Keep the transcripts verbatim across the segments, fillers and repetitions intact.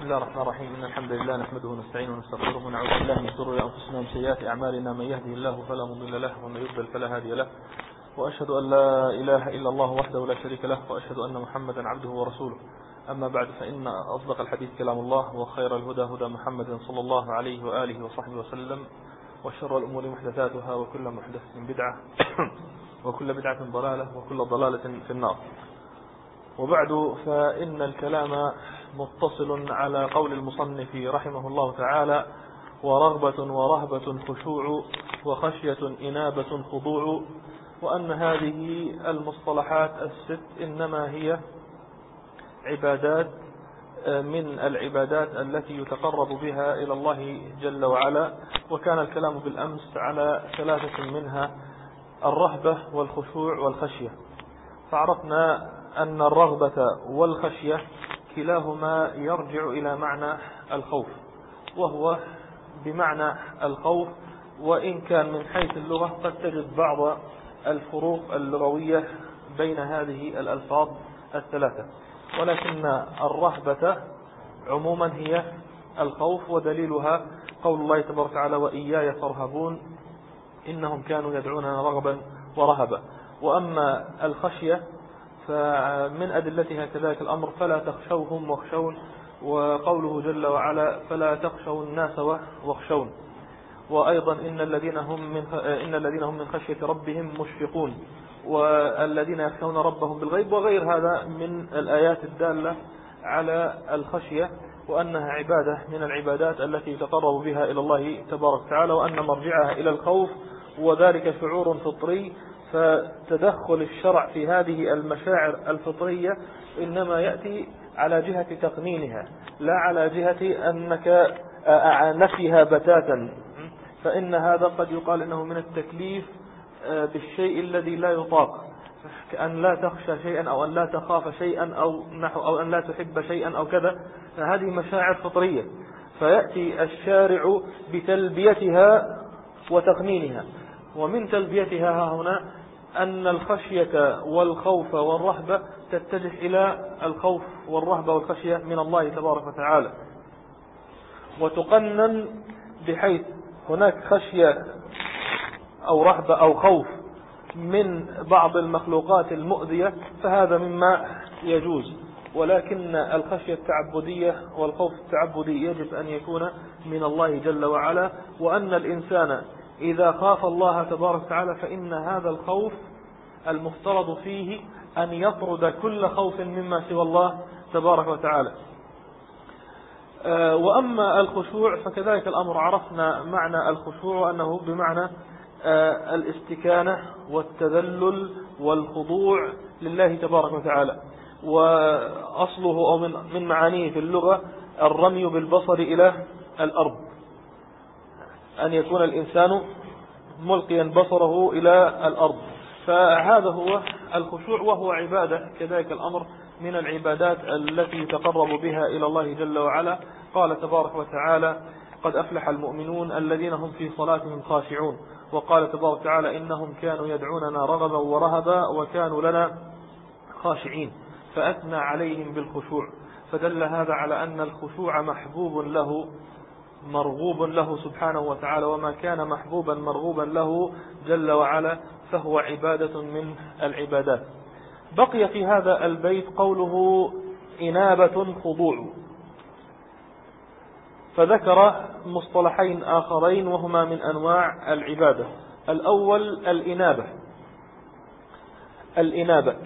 الله الرحمن الرحيم. إن الحمد لله نحمده ونستعينه ونستغفره ونعوذ بالله من شرور أنفسنا ومن سيئات أعمالنا. من يهده الله فلا مضل له ومن يضلل فلا هادي له. وأشهد أن لا إله إلا الله وحده لا شريك له وأشهد أن محمدا عبده ورسوله. أما بعد، فإن أصدق الحديث كلام الله وخير الهدى هدى محمد صلى الله عليه وآله وصحبه وسلم، وشر الأمور محدثاتها وكل محدثة بدعة وكل بدعة ضلالة وكل ضلالة في النار. وبعد، فإن الكلام متصل على قول المصنف رحمه الله تعالى: ورغبة ورهبة خشوع وخشية إنابة خضوع. وأن هذه المصطلحات الست إنما هي عبادات من العبادات التي يتقرب بها إلى الله جل وعلا. وكان الكلام بالأمس على ثلاثة منها: الرهبة والخشوع والخشية. فعرفنا أن الرغبة والخشية كلاهما يرجع إلى معنى الخوف، وهو بمعنى الخوف، وإن كان من حيث اللغة قد تجد بعض الفروق اللغوية بين هذه الألفاظ الثلاثة، ولكن الرهبة عموما هي الخوف، ودليلها قول الله تبارك وتعالى: وإياي فارهبون إنهم كانوا يدعوننا رغبا ورهبا. وأما الخشية فمن أدلتها كذلك الأمر: فلا تخشوهم واخشون، وقوله جل وعلا: فلا تخشوا الناس واخشون. وأيضا إن الذين هم من إن الذين هم من خشية ربهم مشفقون، والذين يخشون ربهم بالغيب، وغير هذا من الآيات الدالة على الخشية، وأنها عبادة من العبادات التي يتقرب بها إلى الله تبارك وتعالى، وأن مرجعها إلى الخوف، وذلك شعور فطري. فتدخل الشرع في هذه المشاعر الفطرية إنما يأتي على جهة تقنينها، لا على جهة أنك نفيها بتاتا. فإن هذا قد يقال إنه من التكليف بالشيء الذي لا يطاق، كأن لا تخشى شيئا أو أن لا تخاف شيئا أو نحو أو أن لا تحب شيئا أو كذا. فهذه مشاعر فطرية، فيأتي الشارع بتلبيتها وتقنينها. ومن تلبيتها هنا أن الخشية والخوف والرهبة تتجه إلى الخوف والرهبة والخشية من الله تبارك وتعالى، وتقنن بحيث هناك خشية أو رهبة أو خوف من بعض المخلوقات المؤذية، فهذا مما يجوز. ولكن الخشية التعبدية والخوف التعبدي يجب أن يكون من الله جل وعلا، وأن الإنسان إذا خاف الله تبارك وتعالى فإن هذا الخوف المفترض فيه أن يطرد كل خوف مما سوى الله تبارك وتعالى. وأما الخشوع فكذلك الأمر، عرفنا معنى الخشوع وأنه بمعنى الاستكانة والتذلل والخضوع لله تبارك وتعالى. وأصله أو من معانيه في اللغة الرمي بالبصر إلى الأرض، أن يكون الإنسان ملقيا بصره إلى الأرض. فهذا هو الخشوع، وهو عبادة كذلك الأمر من العبادات التي يتقرب بها إلى الله جل وعلا. قال تبارك وتعالى: قد أفلح المؤمنون الذين هم في صلاتهم خاشعون. وقال تبارك وتعالى: إنهم كانوا يدعوننا رغبا ورهبا وكانوا لنا خاشعين. فأثنى عليهم بالخشوع، فدل هذا على أن الخشوع محبوب له مرغوب له سبحانه وتعالى، وما كان محبوبا مرغوبا له جل وعلا فهو عبادة من العبادات. بقي في هذا البيت قوله: إنابة خضوع، فذكر مصطلحين آخرين وهما من أنواع العبادة. الأول الإنابة. الإنابة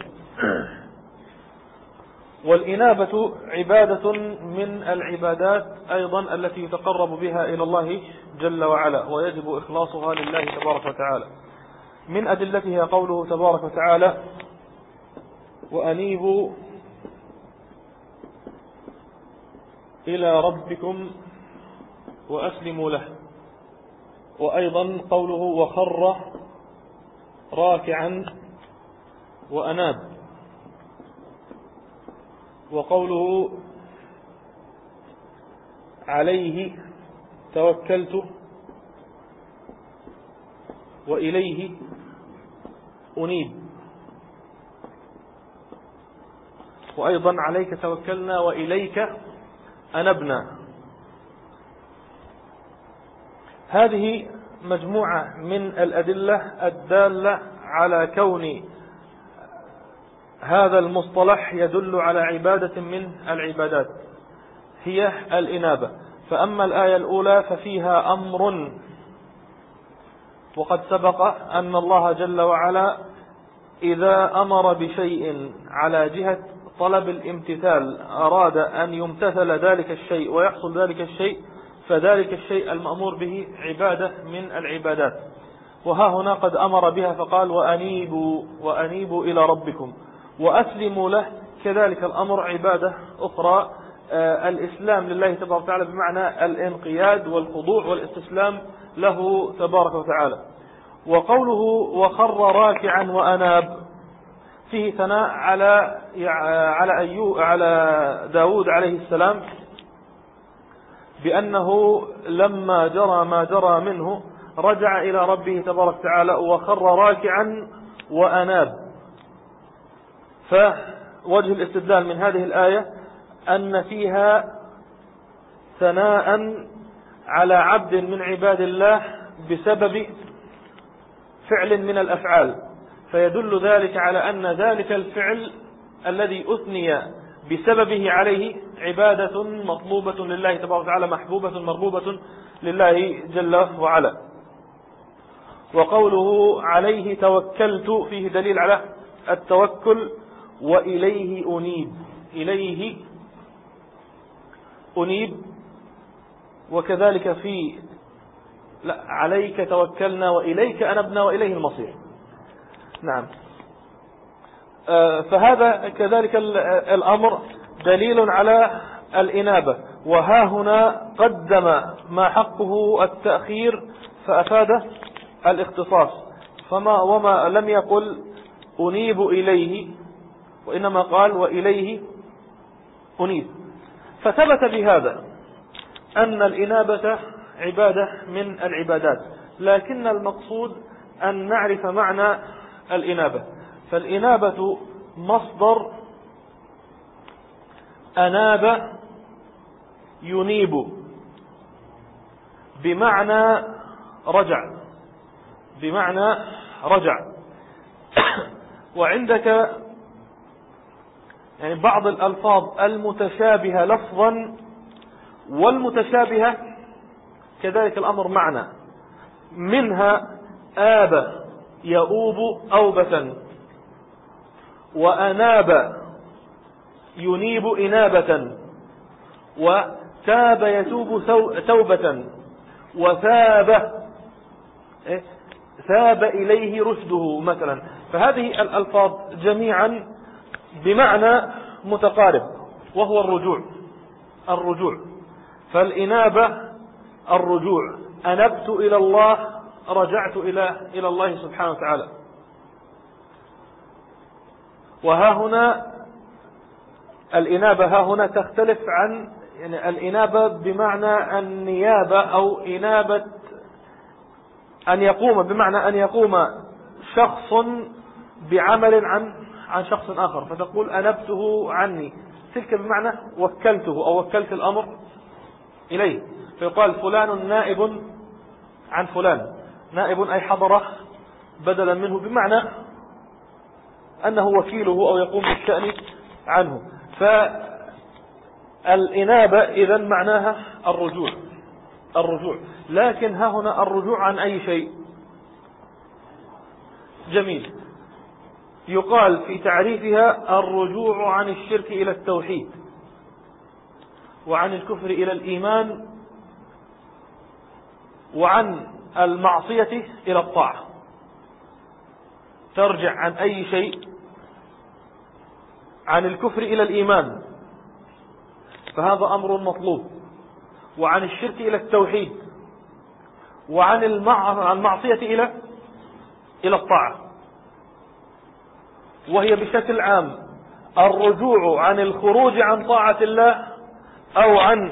والإنابة عبادة من العبادات أيضا التي يتقرب بها إلى الله جل وعلا، ويجب إخلاصها لله تبارك وتعالى. من أدلتها قوله تبارك وتعالى: وأنيبوا إلى ربكم وأسلموا له. وأيضا قوله: وخر راكعا وأناب. وقوله: عليه توكلت وإليه أنيب. وأيضا عليك توكلنا وإليك أنبنا. هذه مجموعة من الأدلة الدالة على كون هذا المصطلح يدل على عبادة من العبادات هي الإنابة. فأما الآية الأولى ففيها أمر، وقد سبق أن الله جل وعلا إذا أمر بشيء على جهة طلب الامتثال أراد أن يمتثل ذلك الشيء ويحصل ذلك الشيء، فذلك الشيء المأمور به عبادة من العبادات. وها هنا قد أمر بها فقال وأنيبوا وأنيبوا إلى ربكم وأسلموا له، كذلك الأمر عبادة أخرى. آه الإسلام لله تبارك وتعالى بمعنى الانقياد والخضوع والاستسلام له تبارك وتعالى. وقوله وخر راكعا وأناب فيه ثناء على على أيوب على داود عليه السلام بأنه لما جرى ما جرى منه رجع إلى ربه تبارك وتعالى وخر راكعا وأناب. فوجه الاستدلال من هذه الآية أن فيها ثناء على عبد من عباد الله بسبب فعل من الأفعال، فيدل ذلك على أن ذلك الفعل الذي أثني بسببه عليه عبادة مطلوبة لله تبارك وتعالى، محبوبة مرغوبة لله جل وعلا. وقوله عليه توكلت فيه دليل على التوكل. وإليه أنيب، إليه أنيب. وكذلك في لا عليك توكلنا وإليك أنبنا وإليه المصير. نعم. آه فهذا كذلك الأمر دليل على الإنابة. وها هنا قدم ما حقه التأخير فأفاد الاختصاص، فما وما لم يقل أنيب إليه وإنما قال وإليه أنيب. فثبت بهذا أن الإنابة عبادة من العبادات، لكن المقصود أن نعرف معنى الإنابة. فالإنابة مصدر أناب ينيب بمعنى رجع، بمعنى رجع. وعندك يعني بعض الألفاظ المتشابهة لفظا والمتشابهة كذلك الأمر معنى، منها آب يؤوب أوبة، وأناب ينيب إنابة، وتاب يتوب توبة، وثاب ثاب إليه رشده مثلا. فهذه الألفاظ جميعا بمعنى متقارب وهو الرجوع. الرجوع فالإنابة الرجوع، أنبت إلى الله، رجعت إلى إلى الله سبحانه وتعالى. وها هنا الإنابة ها هنا تختلف عن يعني الإنابة بمعنى النيابة أو إنابة أن يقوم، بمعنى أن يقوم شخص بعمل عن عن شخص آخر فتقول أنبته عني، تلك بمعنى وكلته أو وكلت الأمر إليه. فيقال فلان نائب عن فلان، نائب أي حضره بدلا منه، بمعنى أنه وكيله أو يقوم بالشأن عنه. فالإنابة إذن معناها الرجوع، الرجوع. لكن ها هنا الرجوع عن أي شيء؟ جميل. يقال في تعريفها الرجوع عن الشرك إلى التوحيد، وعن الكفر إلى الإيمان، وعن المعصية إلى الطاعة. ترجع عن أي شيء؟ عن الكفر إلى الإيمان، فهذا أمر مطلوب، وعن الشرك إلى التوحيد، وعن المعصية إلى إلى الطاعة. وهي بشكل عام الرجوع عن الخروج عن طاعة الله أو عن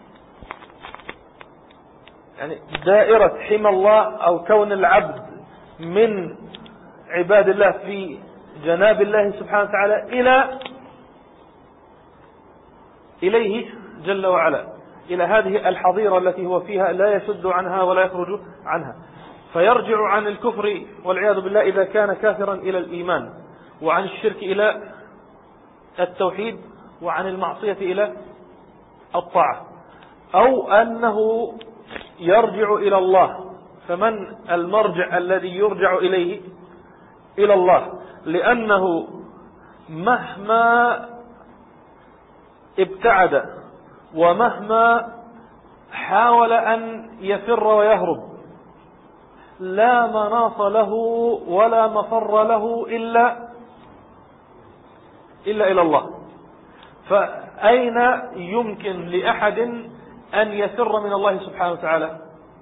يعني دائرة حمى الله أو كون العبد من عباد الله في جناب الله سبحانه وتعالى إلى إليه جل وعلا إلى هذه الحظيرة التي هو فيها لا يشد عنها ولا يخرج عنها، فيرجع عن الكفر والعياذ بالله إذا كان كافرا إلى الإيمان، وعن الشرك إلى التوحيد، وعن المعصية إلى الطاعة، أو أنه يرجع إلى الله. فمن المرجع الذي يرجع إليه؟ إلى الله، لأنه مهما ابتعد ومهما حاول أن يفر ويهرب لا مناص له ولا مفر له إلا إلا إلى الله. فأين يمكن لأحد أن يفر من الله سبحانه وتعالى؟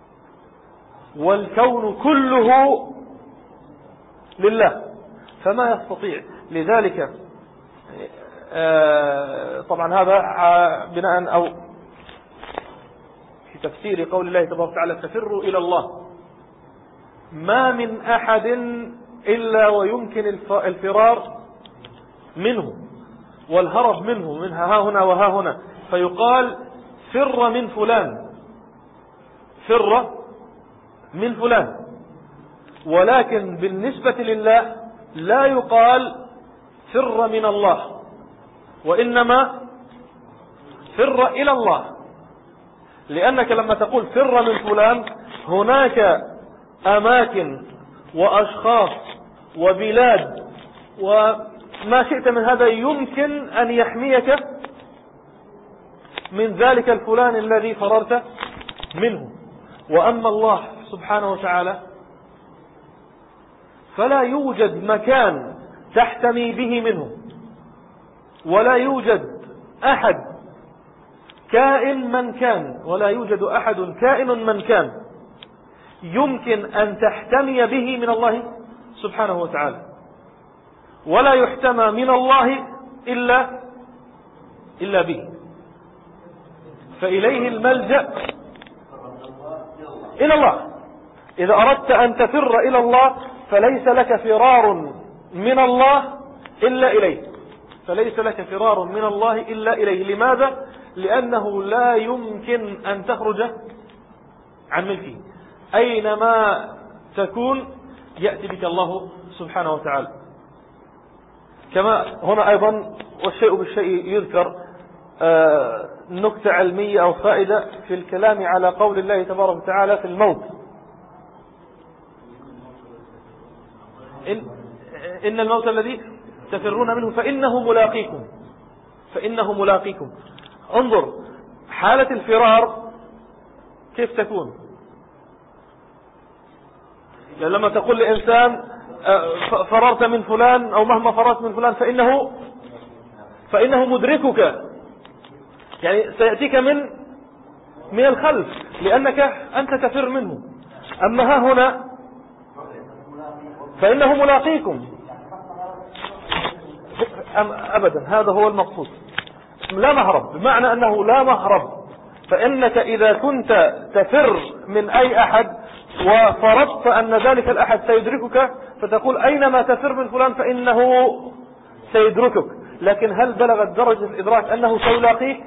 والكون كله لله، فما يستطيع. لذلك طبعا هذا بناء أو في تفسير قول الله تبارك وتعالى ففروا إلى الله. ما من أحد إلا ويمكن الفرار منه والهرب منه، منها ها هنا وها هنا، فيقال فر من فلان، فر من فلان. ولكن بالنسبة لله لا يقال فر من الله، وإنما فر إلى الله. لأنك لما تقول فر من فلان هناك أماكن وأشخاص وبلاد وما شئت من هذا يمكن أن يحميك من ذلك الفلان الذي فررت منه. وأما الله سبحانه وتعالى فلا يوجد مكان تحتمي به منه، ولا يوجد أحد كائن من كان، ولا يوجد أحد كائن من كان يمكن أن تحتمي به من الله سبحانه وتعالى، ولا يحتمى من الله إلا إلا به. فإليه الملجأ إلى الله. إذا أردت أن تفر إلى الله فليس لك فرار من الله إلا إليه، فليس لك فرار من الله إلا إليه. لماذا؟ لأنه لا يمكن أن تخرج عن ملكه، أينما تكون يأتي بك الله سبحانه وتعالى. كما هنا أيضا والشيء بالشيء يذكر آه نكتة علمية أو فائدة في الكلام على قول الله تبارك وتعالى في الموت: إن, إن الموت الذي تفرون منه فإنه ملاقيكم، فإنه ملاقيكم. انظر حالة الفرار كيف تكون. لما تقول لإنسان فررت من فلان أو مهما فررت من فلان فإنه فإنه مدركك، يعني سيأتيك من من الخلف لأنك أنت تفر منه. أما ها هنا فإنه ملاقيكم أبدا، هذا هو المقصود. لا مهرب، بمعنى أنه لا مهرب. فإنك إذا كنت تفر من أي أحد وفرضت أن ذلك الأحد سيدركك فتقول أينما تفر من فلان فإنه سيدركك، لكن هل بلغت درجة الإدراك أنه سيلاقيك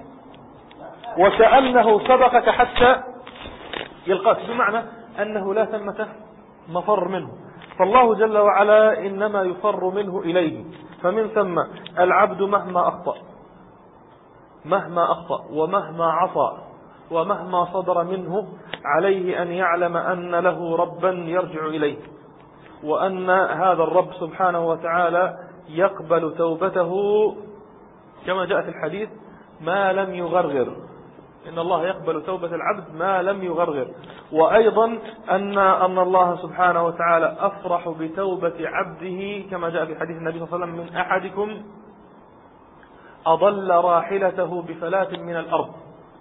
وكأنه سبقك حتى يلقاك؟ بمعنى أنه لا ثمة مفر منه. فالله جل وعلا إنما يفر منه إليه. فمن ثم العبد مهما أخطأ مهما أخطأ ومهما عصى ومهما صدر منه عليه أن يعلم أن له ربا يرجع إليه، وأن هذا الرب سبحانه وتعالى يقبل توبته كما جاء في الحديث ما لم يغرغر. إن الله يقبل توبة العبد ما لم يغرغر. وأيضا أن أن الله سبحانه وتعالى أفرح بتوبة عبده كما جاء في حديث النبي صلى الله عليه وسلم: من أحدكم أضل راحلته بفلاة من الأرض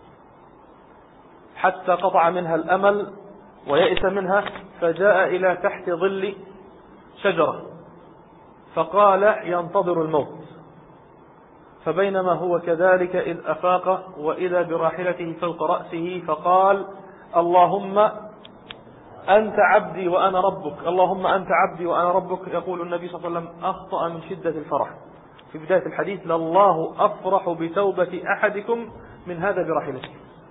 حتى قطع منها الأمل ويئس منها فجاء إلى تحت ظل شجرة فقال ينتظر الموت، فبينما هو كذلك إذ أفاق وإذا براحلته فوق رأسه فقال: اللهم أنت عبدي وأنا ربك، اللهم أنت عبدي وأنا ربك. يقول النبي صلى الله عليه وسلم: أخطأ من شدة الفرح. في بداية الحديث: لله أفرح بتوبة أحدكم من هذا براحلته.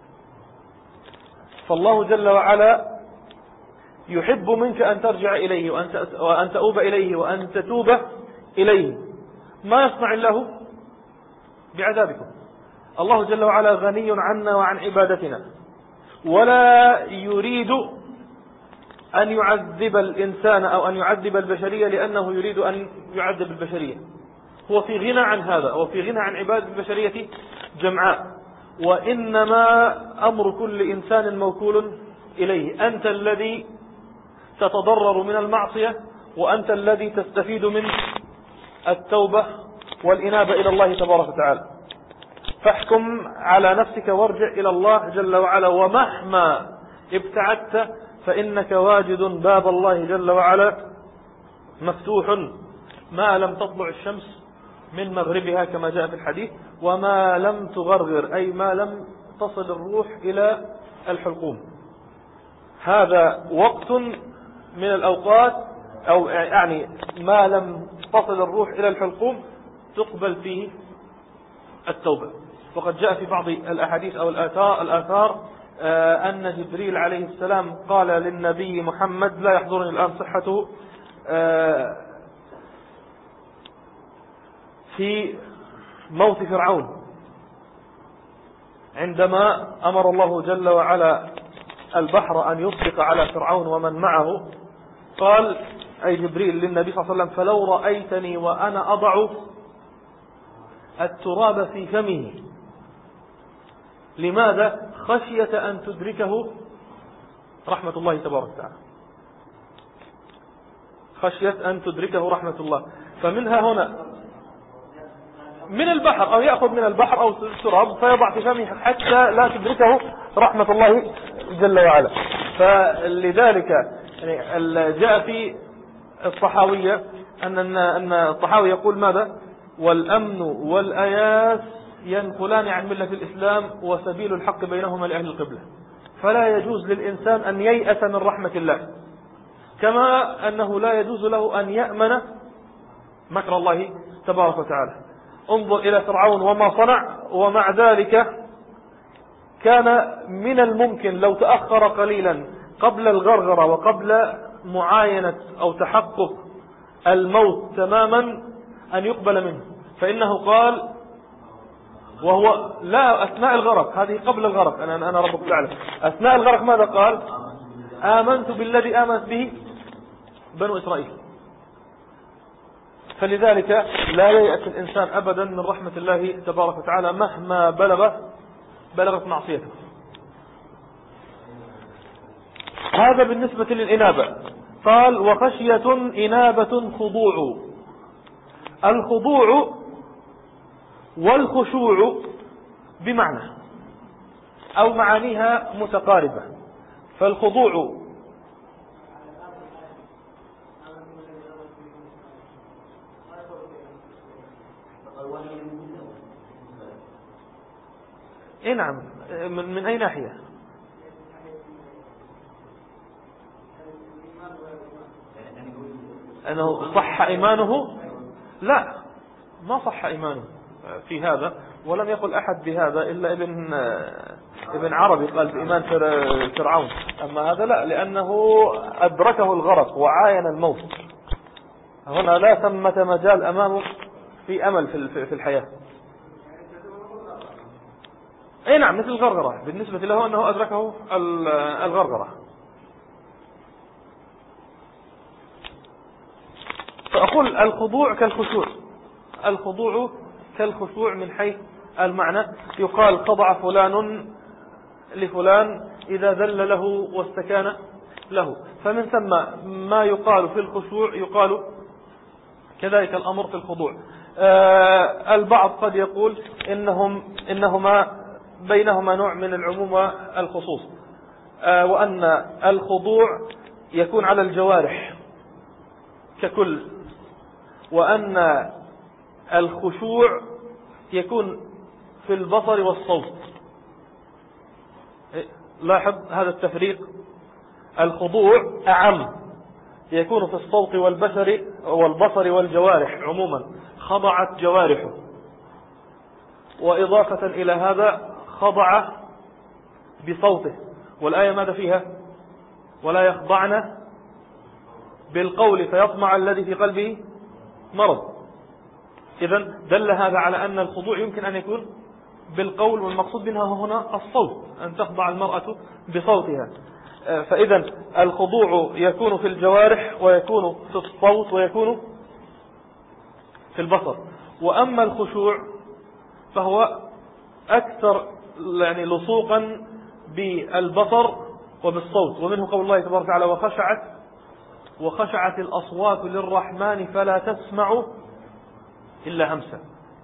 فالله جل وعلا يحب منك أن ترجع إليه وأن تؤوب إليه وأن تتوب إليه. ما يصنع الله بعذابكم؟ الله جل وعلا غني عنا وعن عبادتنا، ولا يريد أن يعذب الإنسان أو أن يعذب البشرية لأنه يريد أن يعذب البشرية. هو في غنى عن هذا، أو في غنى عن عبادة البشرية جمعاء. وإنما أمر كل إنسان موكول إليه. أنت الذي تتضرر من المعصية، وأنت الذي تستفيد من التوبة والإنابة إلى الله تبارك وتعالى. فاحكم على نفسك وارجع إلى الله جل وعلا، ومهما ابتعدت فإنك واجد باب الله جل وعلا مفتوح ما لم تطلع الشمس من مغربها كما جاء في الحديث، وما لم تغرغر، أي ما لم تصل الروح إلى الحلقوم. هذا وقت من الأوقات، أو يعني ما لم تصل الروح إلى الحلقوم تقبل فيه التوبة. وقد جاء في بعض الأحاديث أو الآثار, الآثار آه أن جبريل عليه السلام قال للنبي محمد، لا يحضرني الآن صحته، آه في موت فرعون عندما أمر الله جل وعلا البحر أن يطلق على فرعون ومن معه، قال أي جبريل للنبي صلى الله عليه وسلم: فلو رأيتني وأنا أضع التراب في فمه. لماذا؟ خشية أن تدركه رحمة الله تبارك وتعالى، خشية أن تدركه رحمة الله. فمنها هنا من البحر، أو يأخذ من البحر أو التراب فيضع في فمه حتى لا تدركه رحمة الله جل وعلا. فلذلك يعني جاء في الطحاوية أن أن الطحاوي يقول ماذا؟ والأمن والأياس ينقلان عن ملة الإسلام، وسبيل الحق بينهما لأهل القبلة. فلا يجوز للإنسان أن ييأس من رحمة الله، كما أنه لا يجوز له أن يأمن مكر الله تبارك وتعالى. انظر إلى فرعون وما صنع، ومع ذلك كان من الممكن لو تأخر قليلا قبل الغرغرة وقبل معاينة أو تحقق الموت تماما أن يقبل منه. فإنه قال، وهو لا أثناء الغرق، هذه قبل الغرق، أنا أنا ربك الأعلى، أثناء الغرق ماذا قال؟ آمنت بالذي آمنت به بنو إسرائيل. فلذلك لا ييأس الإنسان أبدا من رحمة الله تبارك وتعالى مهما بلغ بلغت معصيته. هذا بالنسبة للإنابة. قال: وخشية إنابة خضوع. الخضوع والخشوع بمعنى أو معانيها متقاربة. فالخضوع إيه نعم، من, من أي ناحية؟ أنه صح إيمانه؟ لا، ما صح إيمانه في هذا، ولم يقل أحد بهذا إلا ابن ابن عربي قال بإيمان فرعون. أما هذا لا، لأنه أدركه الغرق وعاين الموت. هنا لا ثمة مجال أمامه في أمل في الحياة. أي نعم، مثل الغرغرة بالنسبة له أنه أدركه الغرغرة. فأقول الخضوع كالخشوع، الخضوع كالخشوع من حيث المعنى. يقال خضع فلان لفلان إذا ذل له واستكان له. فمن ثم ما يقال في الخشوع يقال كذلك الأمر في الخضوع. آه البعض قد يقول إنهم إنهما بينهما نوع من العموم والخصوص، آه وأن الخضوع يكون على الجوارح ككل، وأن الخشوع يكون في البصر والصوت. لاحظ هذا التفريق. الخضوع أعم، يكون في الصوت والبصر والبصر والجوارح عموما، خضعت جوارحه. وإضافة إلى هذا خضع بصوته، والآية ماذا فيها؟ ولا يخضعن بالقول فيطمع الذي في قلبه مرض. إذن دل هذا على أن الخضوع يمكن أن يكون بالقول، والمقصود منها هنا الصوت، أن تخضع المرأة بصوتها. فإذا الخضوع يكون في الجوارح ويكون في الصوت ويكون في البصر. وأما الخشوع فهو أكثر يعني لصوقا بالبصر وبالصوت، ومنه قول الله تبارك وتعالى وخشعت وخشعت الأصوات للرحمن فلا تسمع إلا همسا.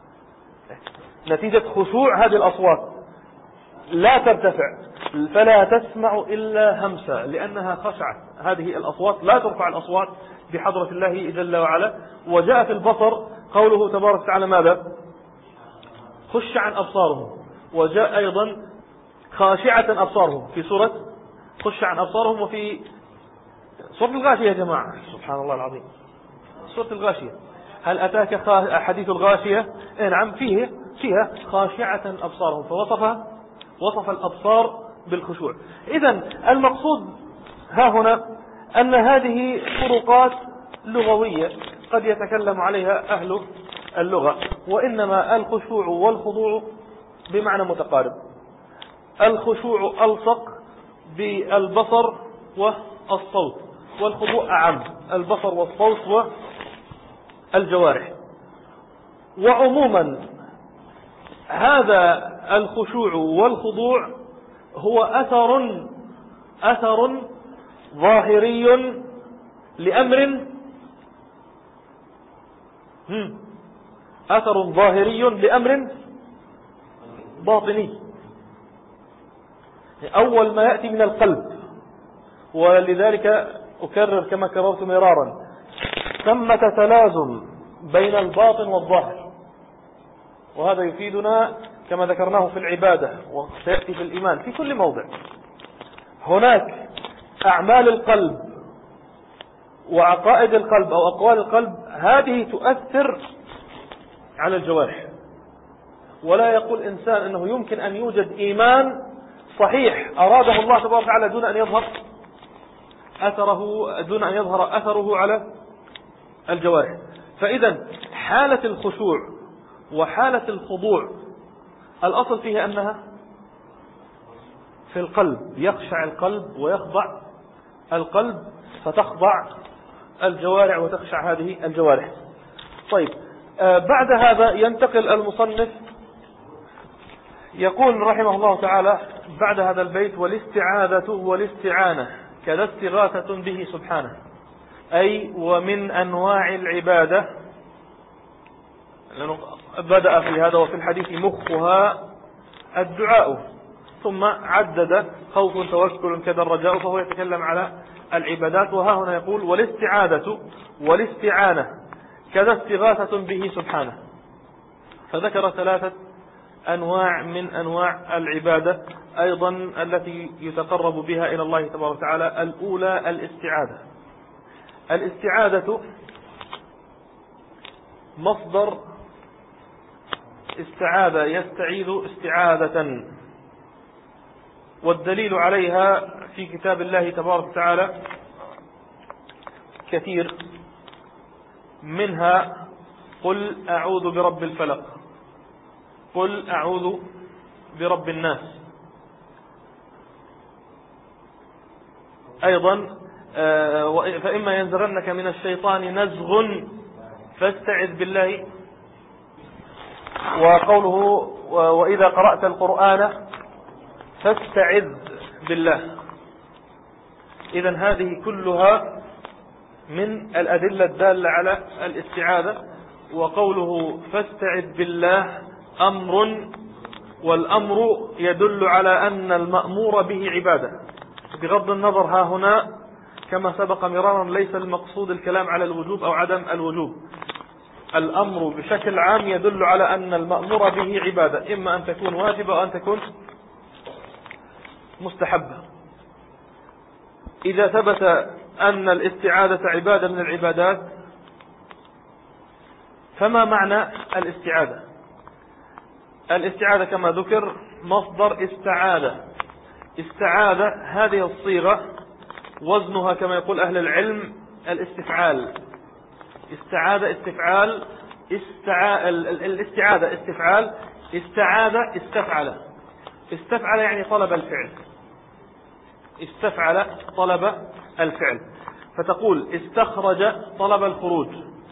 نتيجة خشوع هذه الأصوات لا ترتفع، فلا تسمع إلا همسا، لأنها خشعت. هذه الأصوات لا ترفع الأصوات بحضرة الله جل وعلا. وجاء في البصر قوله تبارك وتعالى ماذا؟ خش عن أبصارهم. وجاء أيضا خاشعة أبصارهم في سورة خش عن أبصارهم، وفي سورة الغاشية يا جماعة، سبحان الله العظيم، سورة الغاشية. هل أتاك حديث الغاشية؟ نعم، فيه فيها خاشعة أبصارهم، فوصفها وصف الأبصار بالخشوع. إذن المقصود ها هنا أن هذه فروقات لغوية قد يتكلم عليها أهل اللغة، وإنما الخشوع والخضوع بمعنى متقارب. الخشوع ألصق بالبصر والصوت، والخضوع أعم، البصر والصوت والجوارح. وعموما هذا الخشوع والخضوع هو أثر أثر ظاهري لأمر أثر ظاهري لأمر باطني. أول ما يأتي من القلب، ولذلك أكرر كما كررت مرارا، ثمة تلازم بين الباطن والظاهر، وهذا يفيدنا كما ذكرناه في العبادة وسيأتي في الإيمان في كل موضع. هناك أعمال القلب وعقائد القلب أو أقوال القلب، هذه تؤثر على الجوارح. ولا يقول إنسان أنه يمكن أن يوجد إيمان صحيح أراده الله تبارك وتعالى دون أن يظهر أثره دون أن يظهر أثره على الجوارح. فإذا حالة الخشوع وحالة الخضوع الأصل فيها أنها في القلب، يخشع القلب ويخضع القلب فتخضع الجوارح وتخشع هذه الجوارح. طيب، آه بعد هذا ينتقل المصنف يقول رحمه الله تعالى بعد هذا البيت: والاستعاذة والاستعانة كذا استغاثة به سبحانه، أي ومن أنواع العبادة. لأنه بدأ في هذا وفي الحديث مخها الدعاء، ثم عدد خوف توكل كذا الرجاء، فهو يتكلم على العبادات. وها هنا يقول والاستعاذة والاستعانة كذا استغاثة به سبحانه، فذكر ثلاثة أنواع من أنواع العبادة أيضا التي يتقرب بها إلى الله تبارك وتعالى. الأولى الاستعاذة. الاستعاذة مصدر استعاذ يستعيذ استعاذة، والدليل عليها في كتاب الله تبارك وتعالى كثير، منها قل أعوذ برب الفلق، قل أعوذ برب الناس. أيضا فإما ينزغنك من الشيطان نزغ فاستعذ بالله، وقوله وإذا قرأت القرآن فاستعذ بالله. إذن هذه كلها من الأدلة الدالة على الاستعاذة. وقوله فاستعذ بالله أمر، والأمر يدل على أن المأمور به عبادة، بغض النظر ها هنا كما سبق مرارا ليس المقصود الكلام على الوجوب أو عدم الوجوب. الأمر بشكل عام يدل على أن المأمور به عبادة، إما أن تكون واجبة أو أن تكون مستحبة. إذا ثبت أن الاستعاذة عبادة من العبادات، فما معنى الاستعاذة؟ الاستعاذة كما ذكر مصدر استعاذ. استعاذ هذه الصيغة وزنها كما يقول أهل العلم الاستفعال. استعاذ استفعال، استعا... الاستعاذة استفعال، استعاذ استفعل. استفعل يعني طلب الفعل، استفعل طلب الفعل. فتقول استخرج طلب الخروج.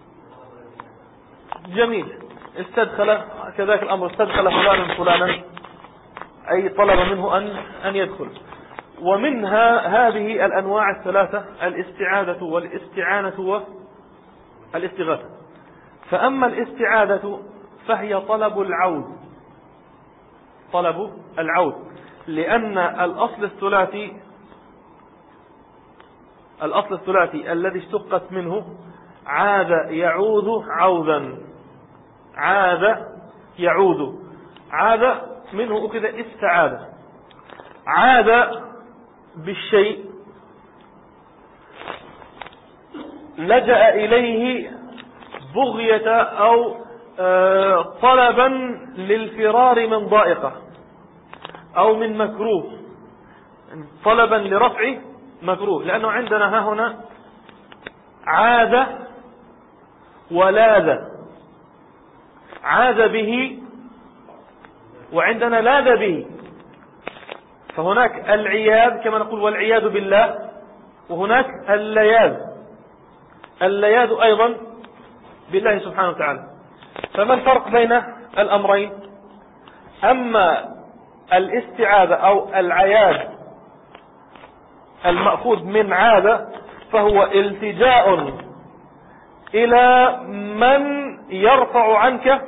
جميل. استدخل كذلك الأمر، استدخل فلان فلانا أي طلب منه أن أن يدخل. ومنها هذه الأنواع الثلاثة: الاستعاذة والاستعانة والاستغاثة. فأما الاستعاذة فهي طلب العود، طلب العود، لأن الأصل الثلاثي الأصل الثلاثي الذي اشتقت منه عاد يعود عودا، عاد يعود، عاد منه أخذ استعاذ. عاد بالشيء لجأ إليه بغية أو طلبا للفرار من ضائقة أو من مكروه، طلبا لرفع مكروه. لأنه عندنا ها هنا عاد ولاذ، عاد به وعندنا لاذ به. فهناك العياذ كما نقول والعياذ بالله، وهناك اللياذ، اللياذ أيضا بالله سبحانه وتعالى. فما الفرق بين الأمرين؟ أما الاستعاذة أو العياذ المأخوذ من عادة فهو التجاء إلى من يرفع عنك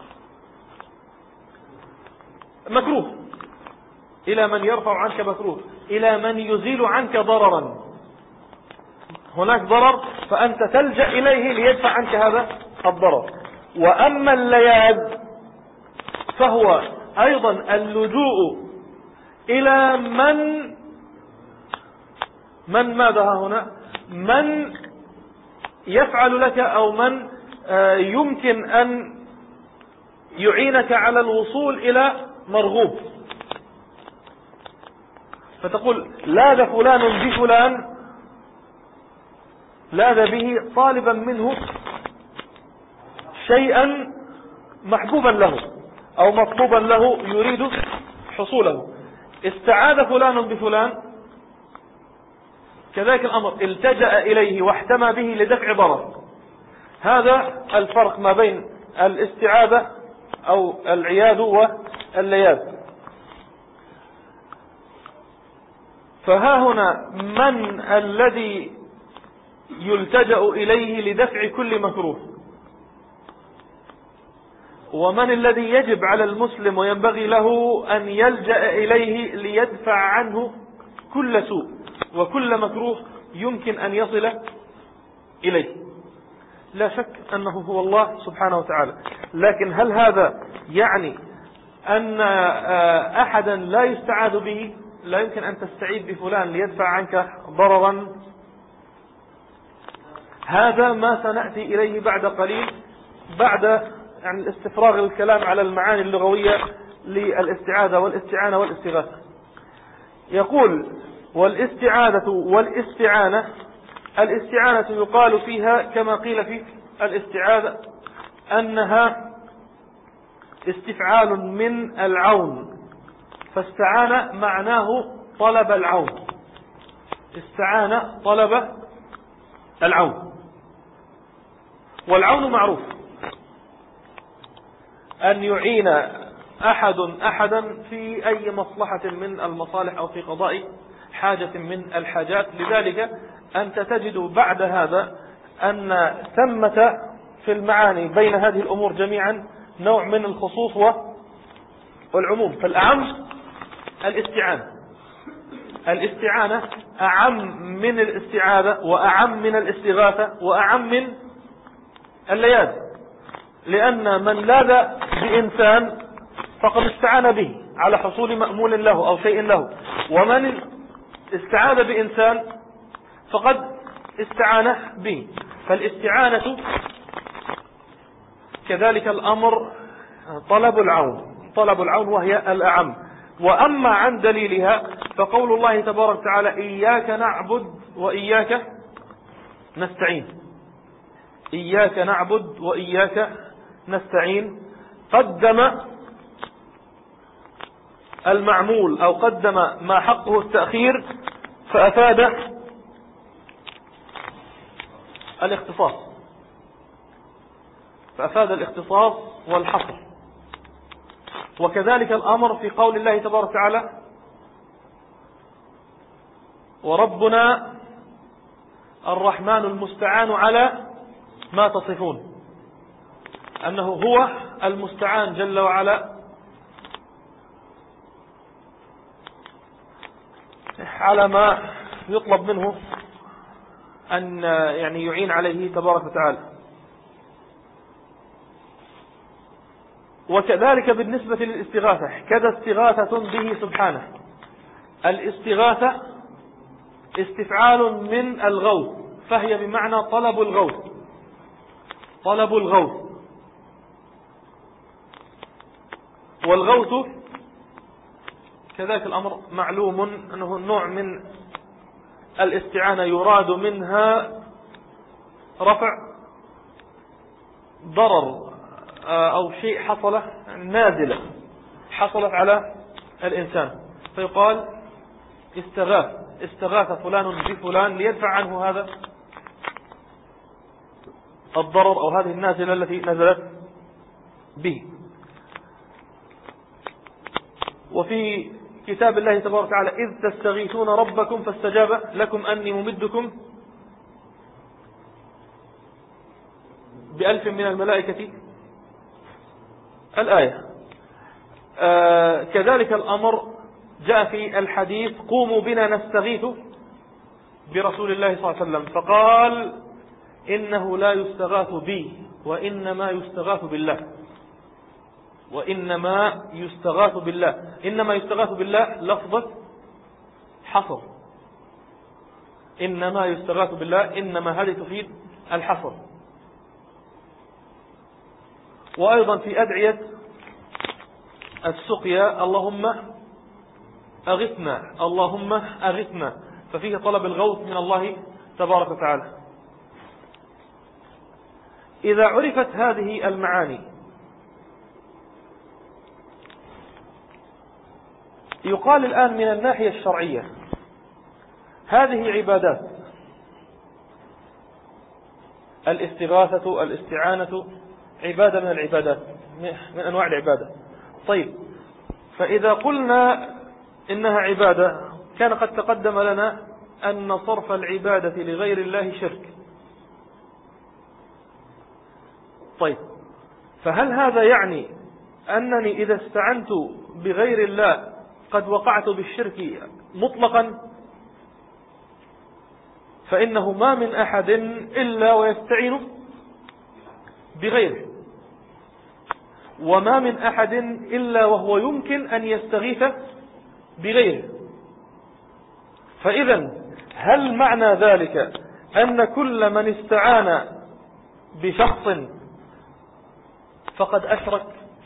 مكروه، إلى من يرفع عنك مكروه، إلى من يزيل عنك ضررا. هناك ضرر فأنت تلجأ إليه ليدفع عنك هذا الضرر. وأما اللياذ فهو أيضا اللجوء إلى من من ماذا هنا من يفعل لك أو من يمكن أن يعينك على الوصول إلى مرغوب. فتقول لاذ فلان بفلان، لاذ به طالبا منه شيئا محبوبا له أو مطلوبا له يريد حصوله. استعاذ فلان بفلان كذلك الأمر، التجأ إليه واحتمى به لدفع ضرر. هذا الفرق ما بين الاستعاذة أو العياذ واللياذ. فها هنا من الذي يلتجأ إليه لدفع كل مكروه، ومن الذي يجب على المسلم وينبغي له أن يلجأ إليه ليدفع عنه كل سوء وكل مكروه يمكن أن يصل إليه. لا شك أنه هو الله سبحانه وتعالى. لكن هل هذا يعني أن أحدا لا يستعاذ به؟ لا يمكن أن تستعيذ بفلان ليدفع عنك ضررا. هذا ما سنأتي إليه بعد قليل، بعد يعني الاستفراغ الكلام على المعاني اللغوية للاستعاذة والاستعانة والاستغاثة. يقول والاستعاذة والاستعانة. الاستعانة يقال فيها كما قيل في الاستعاذة أنها استفعال من العون، فاستعان معناه طلب العون، استعان طلب العون. والعون معروف، أن يعين أحد أحدا في أي مصلحة من المصالح أو في قضاء حاجة من الحاجات. لذلك أنت تجد بعد هذا أن ثمة في المعاني بين هذه الأمور جميعا نوع من الخصوص والعموم. فالأعم الاستعانة، الاستعانة أعم من الاستعاذة وأعم من الاستغاثة وأعم من اللياذ، لأن من لاذ بإنسان فقد استعان به على حصول مأمول له أو شيء له، ومن استعاذ بإنسان فقد استعان به. فالاستعانة كذلك الأمر طلب العون، طلب العون وهي الأعم. وأما عن دليلها فقول الله تبارك وتعالى إياك نعبد وإياك نستعين. إياك نعبد وإياك نستعين قدم المعمول أو قدم ما حقه التأخير فأفاد الاختصاص فأفاد الاختصاص والحصر. وكذلك الأمر في قول الله تبارك وتعالى وربنا الرحمن المستعان على ما تصفون، أنه هو المستعان جل وعلا على ما يطلب منه أن يعني يعين عليه تبارك وتعالى. وكذلك بالنسبة للاستغاثة كذا استغاثة به سبحانه. الاستغاثة استفعال من الغوث، فهي بمعنى طلب الغوث طلب الغوث والغوث كذلك الأمر معلوم أنه نوع من الاستعانة يراد منها رفع ضرر أو شيء حصل نازلة حصلت على الإنسان، فيقال استغاث استغاث فلان بفلان ليدفع عنه هذا الضرر أو هذه النازلة التي نزلت به. وفي كتاب الله تبارك وتعالى إذ تستغيثون ربكم فاستجاب لكم أني ممدكم بألف من الملائكة الآية. آه كذلك الأمر جاء في الحديث قوموا بنا نستغيث برسول الله صلى الله عليه وسلم فقال إنه لا يستغاث بي وإنما يستغاث بالله وإنما يستغاث بالله. إنما يستغاث بالله لفظة حصر، إنما يستغاث بالله، إنما هذه تفيد الحصر. وأيضا في أدعية السقيا اللهم أغثنا اللهم أغثنا، ففيه طلب الغوث من الله تبارك وتعالى. إذا عرفت هذه المعاني يقال الآن من الناحية الشرعية هذه عبادات، الاستغاثة الاستعانة عبادة من العبادات من أنواع العبادة. طيب، فإذا قلنا إنها عبادة كان قد تقدم لنا أن صرف العبادة لغير الله شرك. طيب، فهل هذا يعني أنني إذا استعنت بغير الله قد وقعت بالشرك مطلقا؟ فإنه ما من أحد إلا ويستعين بغيره، وما من أحد إلا وهو يمكن أن يستغيث بغيره. فإذا هل معنى ذلك أن كل من استعان بشخص فقد أشرك،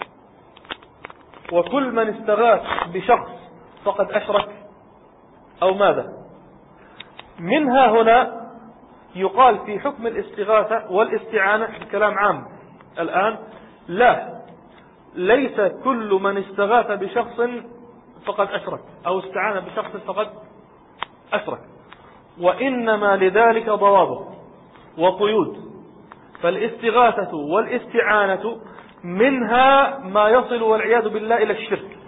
وكل من استغاث بشخص فقد أشرك، أو ماذا؟ منها هنا يقال في حكم الاستغاثة والاستعانة كلام عام الآن، لا، ليس كل من استغاث بشخص فقد أشرك أو استعان بشخص فقد أشرك، وإنما لذلك ضوابط وقيود. فالاستغاثة والاستعانة منها ما يصل والعياذ بالله إلى الشرك،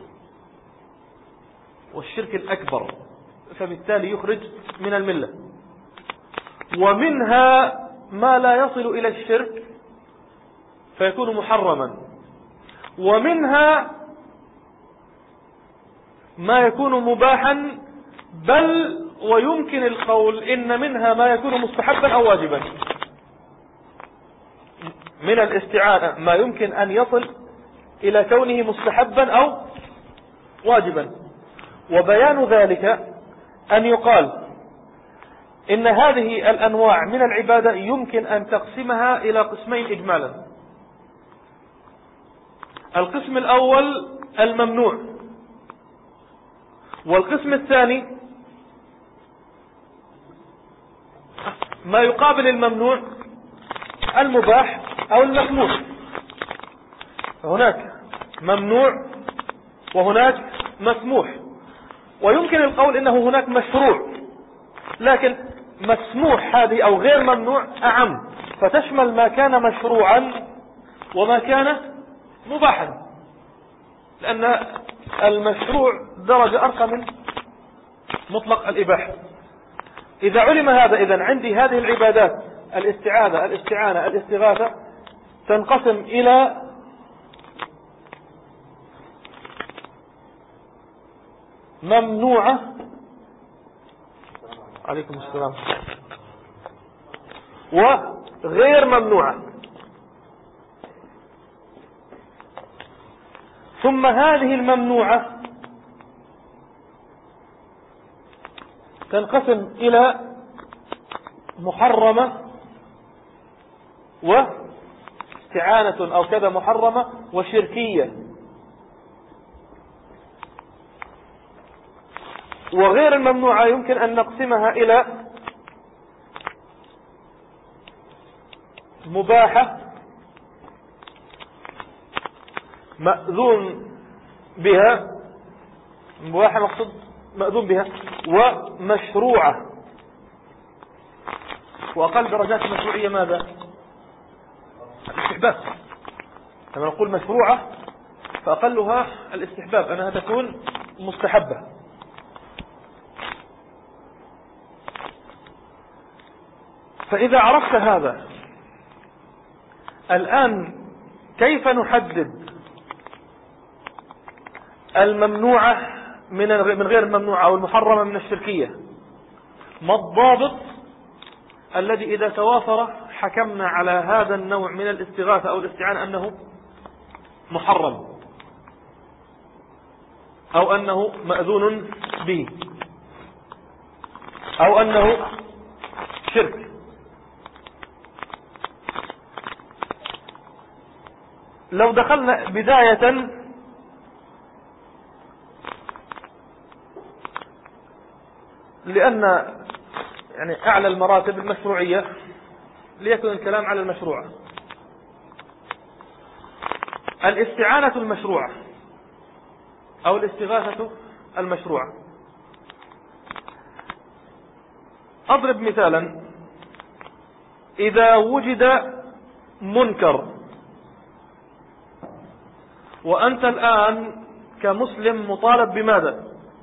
والشرك الأكبر، فبالتالي يخرج من الملة. ومنها ما لا يصل إلى الشرك فيكون محرما، ومنها ما يكون مباحا، بل ويمكن القول إن منها ما يكون مستحبا أو واجبا. من الاستعانة ما يمكن أن يصل إلى كونه مستحبا أو واجبا. وبيان ذلك أن يقال إن هذه الأنواع من العبادة يمكن أن تقسمها إلى قسمين إجمالا. القسم الأول الممنوع، والقسم الثاني ما يقابل الممنوع المباح أو المسموح. هناك ممنوع وهناك مسموح، ويمكن القول إنه هناك مشروع، لكن مسموح هذه أو غير ممنوع أعم، فتشمل ما كان مشروعا وما كان مباحا، لأن المشروع درجة أرقى من مطلق الإباحة. إذا علم هذا، إذن عندي هذه العبادات الاستعاذة الاستعانة الاستغاثة تنقسم إلى ممنوعة عليكم السلام وغير ممنوعة. ثم هذه الممنوعة تنقسم إلى محرمة واستعانة أو كذا محرمة وشركية. وغير الممنوعة يمكن أن نقسمها إلى مباحة مأذون بها، مباحة مقصود مأذون بها، ومشروعة. وأقل درجات المشروعية ماذا؟ الاستحباب. لما نقول مشروعة فأقلها الاستحباب، أنها تكون مستحبة. فإذا عرفت هذا الآن كيف نحدد الممنوعة من غير الممنوعة أو المحرمة من الشركية؟ ما الضابط الذي إذا توافر حكمنا على هذا النوع من الاستغاثة أو الاستعانة أنه محرم أو أنه مأذون به أو أنه شرك؟ لو دخلنا بداية لأن يعني أعلى المراتب المشروعية ليكن الكلام على المشروع. الاستعانة المشروعة أو الاستغاثة المشروعة، أضرب مثالا. إذا وجد منكر وأنت الآن كمسلم مطالب بماذا؟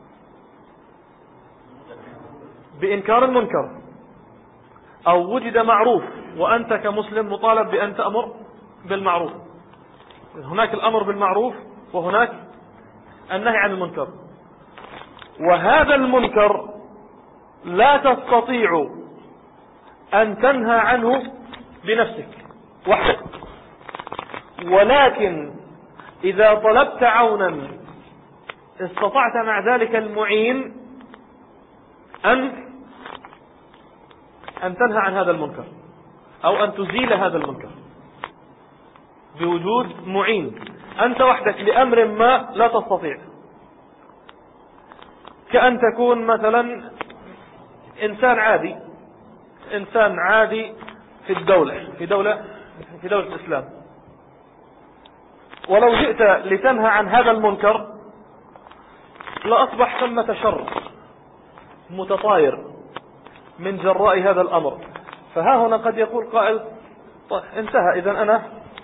بإنكار المنكر. أو وجد معروف وأنت كمسلم مطالب بأن تأمر بالمعروف. هناك الأمر بالمعروف وهناك النهي عن المنكر. وهذا المنكر لا تستطيع أن تنهى عنه بنفسك وحدك، ولكن إذا طلبت عونا استطعت مع ذلك المعين أن أن تنهى عن هذا المنكر أو أن تزيل هذا المنكر بوجود معين. أنت وحدك لأمر ما لا تستطيع، كأن تكون مثلا إنسان عادي إنسان عادي في الدولة في دولة في دولة الإسلام، ولو جئت لتنهى عن هذا المنكر لأصبح ثمة شر متطاير من جراء هذا الأمر. فها هنا قد يقول قائل طيب انتهى، إذن أنا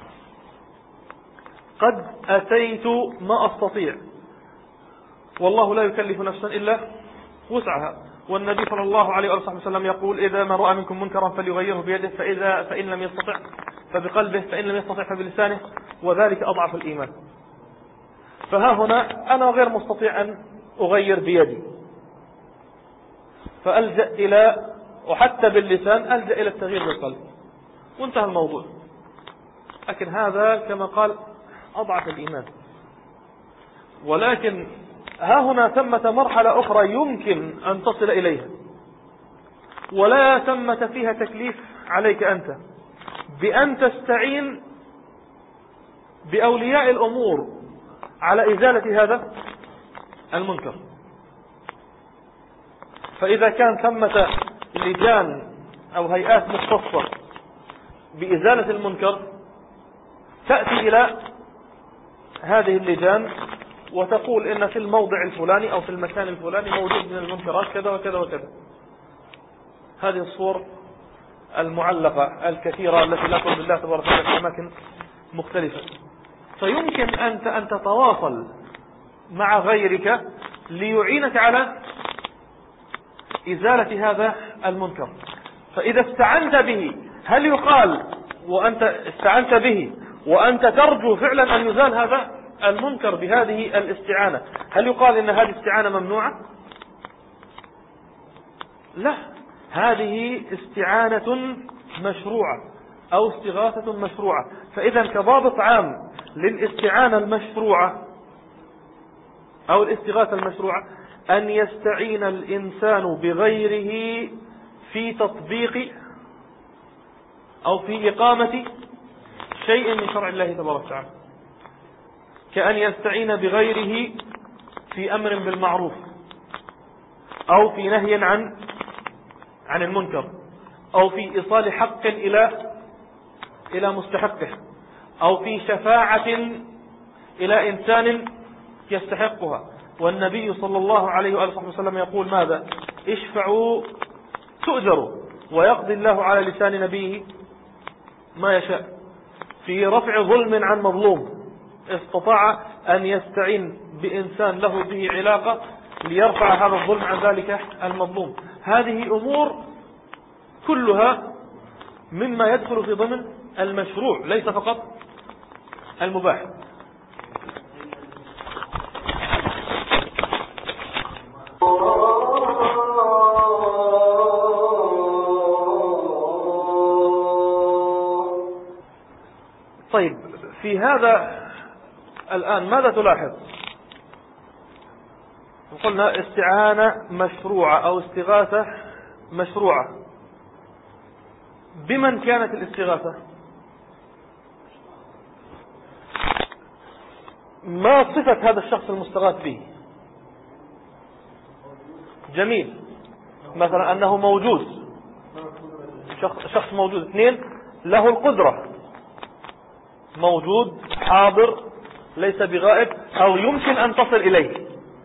قد أتيت ما أستطيع، والله لا يكلف نفسا إلا وسعها. والنبي صلى الله عليه وسلم يقول إذا ما رأى منكم منكرا فليغيره بيده، فإذا فإن لم يستطع فبقلبه، فإن لم يستطع فبلسانه، وذلك أضعف الإيمان. فها هنا أنا غير مستطيع أن أغير بيدي، فألجأ إلى وحتى باللسان ألجأ إلى التغيير بالقلب وانتهى الموضوع. لكن هذا كما قال أضعف الإيمان. ولكن ها هنا ثمة مرحلة أخرى يمكن أن تصل إليها ولا ثمة فيها تكليف عليك أنت، بأن تستعين بأولياء الأمور على إزالة هذا المنكر. فإذا كان ثمة لجان أو هيئات مختصة بإزالة المنكر تأتي إلى هذه اللجان وتقول إن في الموضع الفلاني أو في المكان الفلاني موجود من المنكرات كذا وكذا وكذا. هذه الصور المعلقة الكثيرة التي لا ترضي الله تبارك وتعالى في أماكن مختلفة. فيمكن أنت أن تتواصل مع غيرك ليعينك على إزالة هذا المنكر. فإذا استعنت به، هل يقال وأنت استعنت به وأنت ترجو فعلا أن يزال هذا المنكر بهذه الاستعانة، هل يقال إن هذه استعانة ممنوعة؟ لا، هذه استعانة مشروعة أو استغاثة مشروعة. فإذا كضابط عام للاستعانة المشروعة أو الاستغاثة المشروعة أن يستعين الإنسان بغيره في تطبيق أو في إقامة شيء من شرع الله تبارك وتعالى، كأن يستعين بغيره في أمر بالمعروف أو في نهي عن عن المنكر أو في إيصال حق إلى إلى مستحقه أو في شفاعة إلى إنسان يستحقها. والنبي صلى الله عليه وآله وسلم يقول ماذا؟ اشفعوا تؤجروا، ويقضي الله على لسان نبيه ما يشاء. في رفع ظلم عن مظلوم استطاع أن يستعين بإنسان له به علاقة ليرفع هذا الظلم عن ذلك المظلوم. هذه أمور كلها مما يدخل في ضمن المشروع ليس فقط المباح. طيب، في هذا الآن ماذا تلاحظ؟ قلنا استعانة مشروعة أو استغاثة مشروعة. بمن كانت الاستغاثة؟ ما صفة هذا الشخص المستغاث به؟ جميل. مثلا أنه موجود، شخص موجود. اثنين، له القدرة، موجود حاضر ليس بغائب، أو يمكن أن تصل إليه،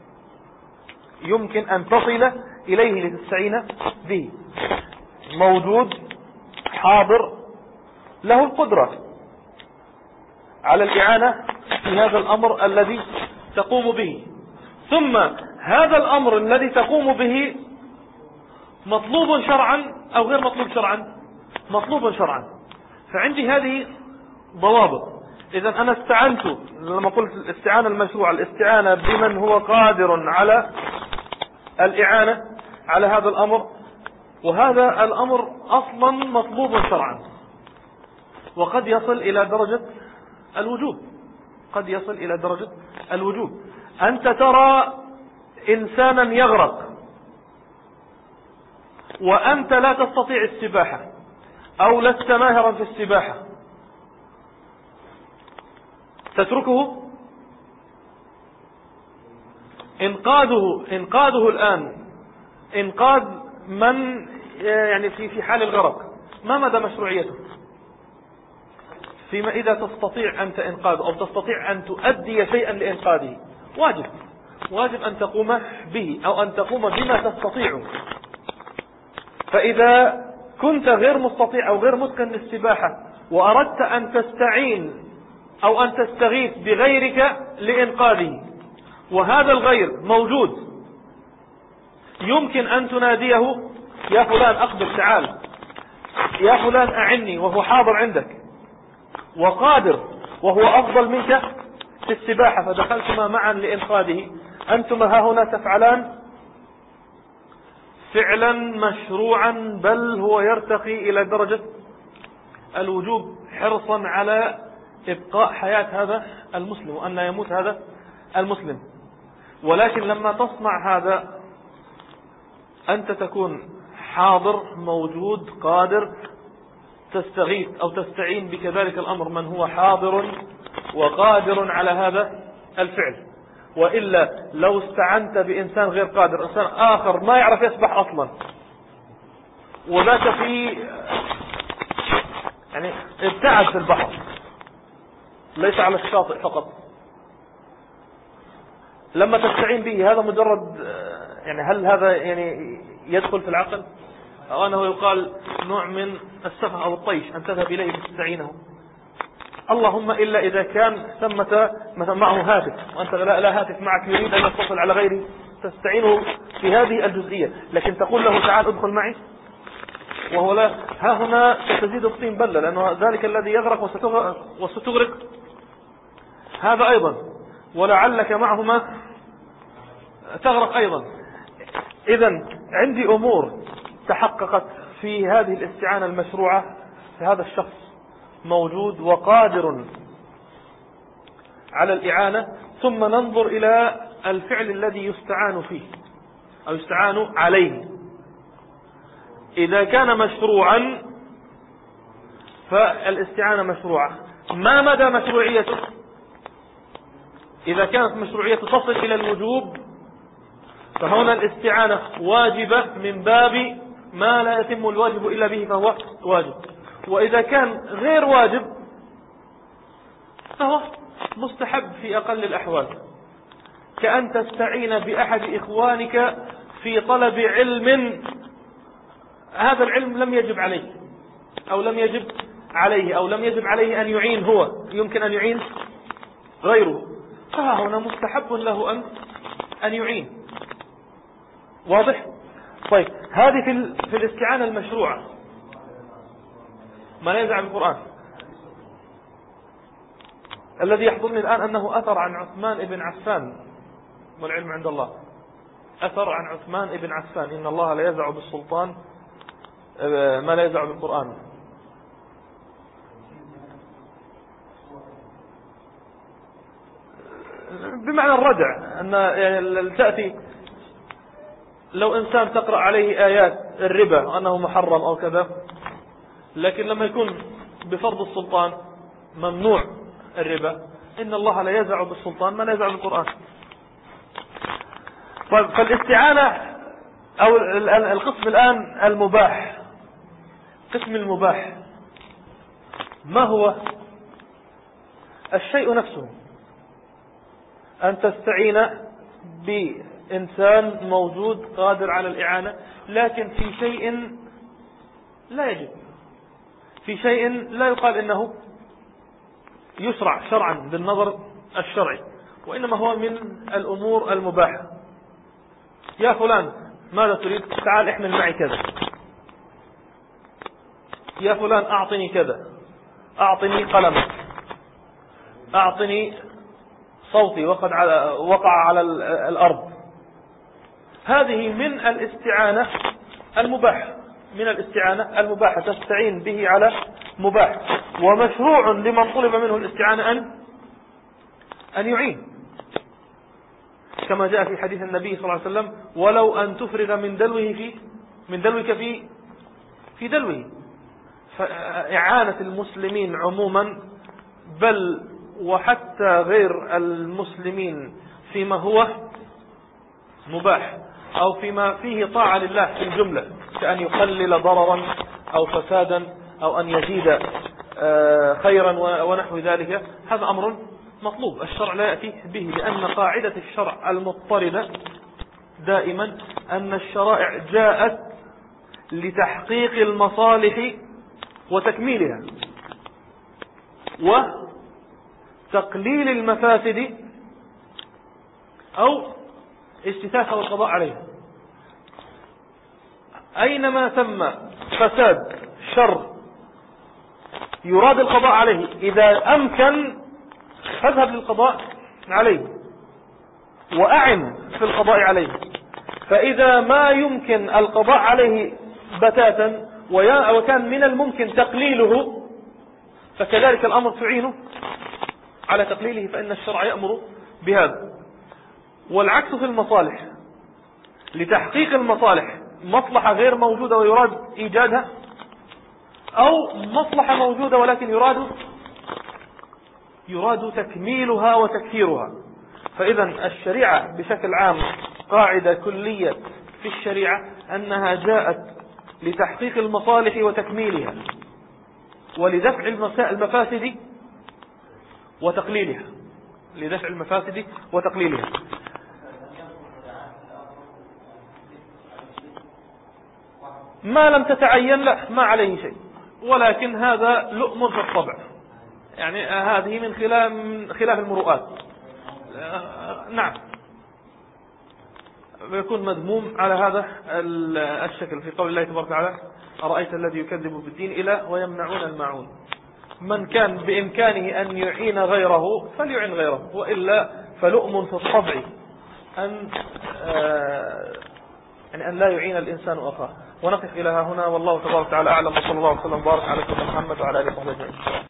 يمكن أن تصل إليه لتستعين به. موجود حاضر له القدرة على الإعانة في هذا الأمر الذي تقوم به. ثم هذا الأمر الذي تقوم به مطلوب شرعا أو غير مطلوب شرعا؟ مطلوب شرعا. فعندي هذه ضوابط. إذا أنا استعنت، لما قلت الاستعانة المشروعة، الاستعانة بمن هو قادر على الإعانة على هذا الأمر، وهذا الأمر أصلا مطلوب شرعا، وقد يصل إلى درجة الوجوب، قد يصل إلى درجة الوجوب. أنت ترى إنسانا يغرق وأنت لا تستطيع السباحة أو لست ماهرا في السباحة، تتركه؟ إنقاذه إنقاذه الآن إنقاذ من يعني في في حال الغرق، ما مدى مشروعيته؟ فيما إذا تستطيع أنت إنقاذه أو تستطيع أن تؤدي شيئا لإنقاذه، واجب واجب أن تقوم به أو أن تقوم بما تستطيع. فإذا كنت غير مستطيع أو غير متقن للسباحة وأردت أن تستعين أو أن تستغيث بغيرك لإنقاذه، وهذا الغير موجود، يمكن أن تناديه: يا فلان أقبل، تعال، يا فلان أعني، وهو حاضر عندك وقادر وهو أفضل منك في السباحة، فدخلتما معا لإنقاذه. أنتما ها هنا تفعلان فعلا مشروعا، بل هو يرتقي إلى درجة الوجوب، حرصا على إبقاء حياة هذا المسلم وأن لا يموت هذا المسلم. ولكن لما تصنع هذا أنت تكون حاضر موجود قادر، تستغيث أو تستعين بكذلك الأمر من هو حاضر وقادر على هذا الفعل. وإلا لو استعنت بإنسان غير قادر، إنسان آخر ما يعرف يسبح أصلا، وذاك في يعني ابتعد في البحر ليس على الشاطئ فقط، لما تستعين به هذا مجرد يعني هل هذا يعني يدخل في العقل؟ أو أنه يقال نوع من السفه أو الطيش أن تذهب إليه تستعينه؟ اللهم إلا إذا كان ثمة مثلا معه هاتف وأنت لا هاتف معك يريد أن يتصل على غيره تستعينه في هذه الجزئية، لكن تقول له تعال ادخل معي وهو لا، ها هنا ستزيد الطين بلة، لأنه ذلك الذي يغرق وستغرق هذا أيضا، ولعلك معهما تغرق أيضا. إذن عندي أمور تحققت في هذه الاستعانة المشروعة، في هذا الشخص موجود وقادر على الإعانة، ثم ننظر إلى الفعل الذي يستعان فيه أو يستعان عليه. إذا كان مشروعا فالاستعانة مشروعة. ما مدى مشروعيته؟ إذا كانت مشروعيته تصل إلى الوجوب فهنا الاستعانة واجبة من باب ما لا يتم الواجب إلا به فهو واجب. وإذا كان غير واجب فهو مستحب في أقل الأحوال، كأن تستعين بأحد إخوانك في طلب علم هذا العلم لم يجب عليه أو لم يجب عليه أو لم يجب عليه أن يعين هو، يمكن أن يعين غيره، فهنا مستحب له أن أن يعين. واضح؟ طيب هذه في, في الاستعانة المشروعة ما لا يزع بالقرآن. الذي يحضرني الآن أنه أثر عن عثمان بن عفان، والعلم عند الله، أثر عن عثمان بن عفان إن الله لا يزع بالسلطان ما لا يزع بالقرآن. بمعنى الردع، أن يعني تأتي لو إنسان تقرأ عليه آيات الربا أنه محرم أو كذا، لكن لما يكون بفرض السلطان ممنوع الربا، إن الله لا يزع بالسلطان ما لا يزع بالقرآن. طيب فالاستعانة أو القسم الآن المباح، قسم المباح ما هو؟ الشيء نفسه، أن تستعين بإنسان موجود قادر على الإعانة، لكن في شيء لا يجب، في شيء لا يقال إنه يشرع شرعا بالنظر الشرعي، وإنما هو من الأمور المباحة. يا فلان ماذا تريد؟ تعال احمل معي كذا. يا فلان أعطني كذا، أعطني قلمك، أعطني صوتي وقد وقع على الأرض. هذه من الاستعانة المباحة، من الاستعانة المباحة، تستعين به على مباح، ومشروع لمن طلب منه الاستعانة أن أن يعين، كما جاء في حديث النبي صلى الله عليه وسلم: ولو أن تفرغ من دلوه في من دلوك في في دلوه. فإعانة المسلمين عموما بل وحتى غير المسلمين فيما هو مباح أو فيما فيه طاعة لله في الجملة، كأن يقلل ضررا أو فسادا أو أن يزيد خيرا ونحو ذلك، هذا أمر مطلوب. الشرع لا يأتي به، لأن قاعدة الشرع المضطردة دائما أن الشرائع جاءت لتحقيق المصالح وتكميلها وتقليل المفاسد أو اجتثاثها والقضاء عليها. أينما ثم فساد شر يراد القضاء عليه، إذا أمكن فاذهب للقضاء عليه وأعن في القضاء عليه. فإذا ما يمكن القضاء عليه بتاتا وكان من الممكن تقليله، فكذلك الأمر تعينه على تقليله، فإن الشرع يأمر بهذا. والعكس في المصالح، لتحقيق المصالح مصلحة غير موجودة ويراد إيجادها، أو مصلحة موجودة ولكن يراد يراد تكميلها وتكثيرها. فإذا الشريعة بشكل عام قاعدة كلية في الشريعة أنها جاءت لتحقيق المصالح وتكميلها ولدفع المفاسد وتقليلها لدفع المفاسد وتقليلها. ما لم تتعين لا ما عليه شيء، ولكن هذا لؤم في الطبع، يعني هذه من خلاف من خلاف المروءات. نعم يكون مذموم على هذا الشكل في قول الله تبارك وتعالى أرأيت الذي يكذب بالدين إلى ويمنعون الماعون. من كان بإمكانه أن يعين غيره فليعين غيره، وإلا فلؤم في الطبع أن يعني أن لا يعين الإنسان أخاه. ونقف إلى هنا، والله تبارك وتعالى أعلم، وصلى الله وسلم وبارك على سيدنا محمد وعلى آله وصحبه أجمعين.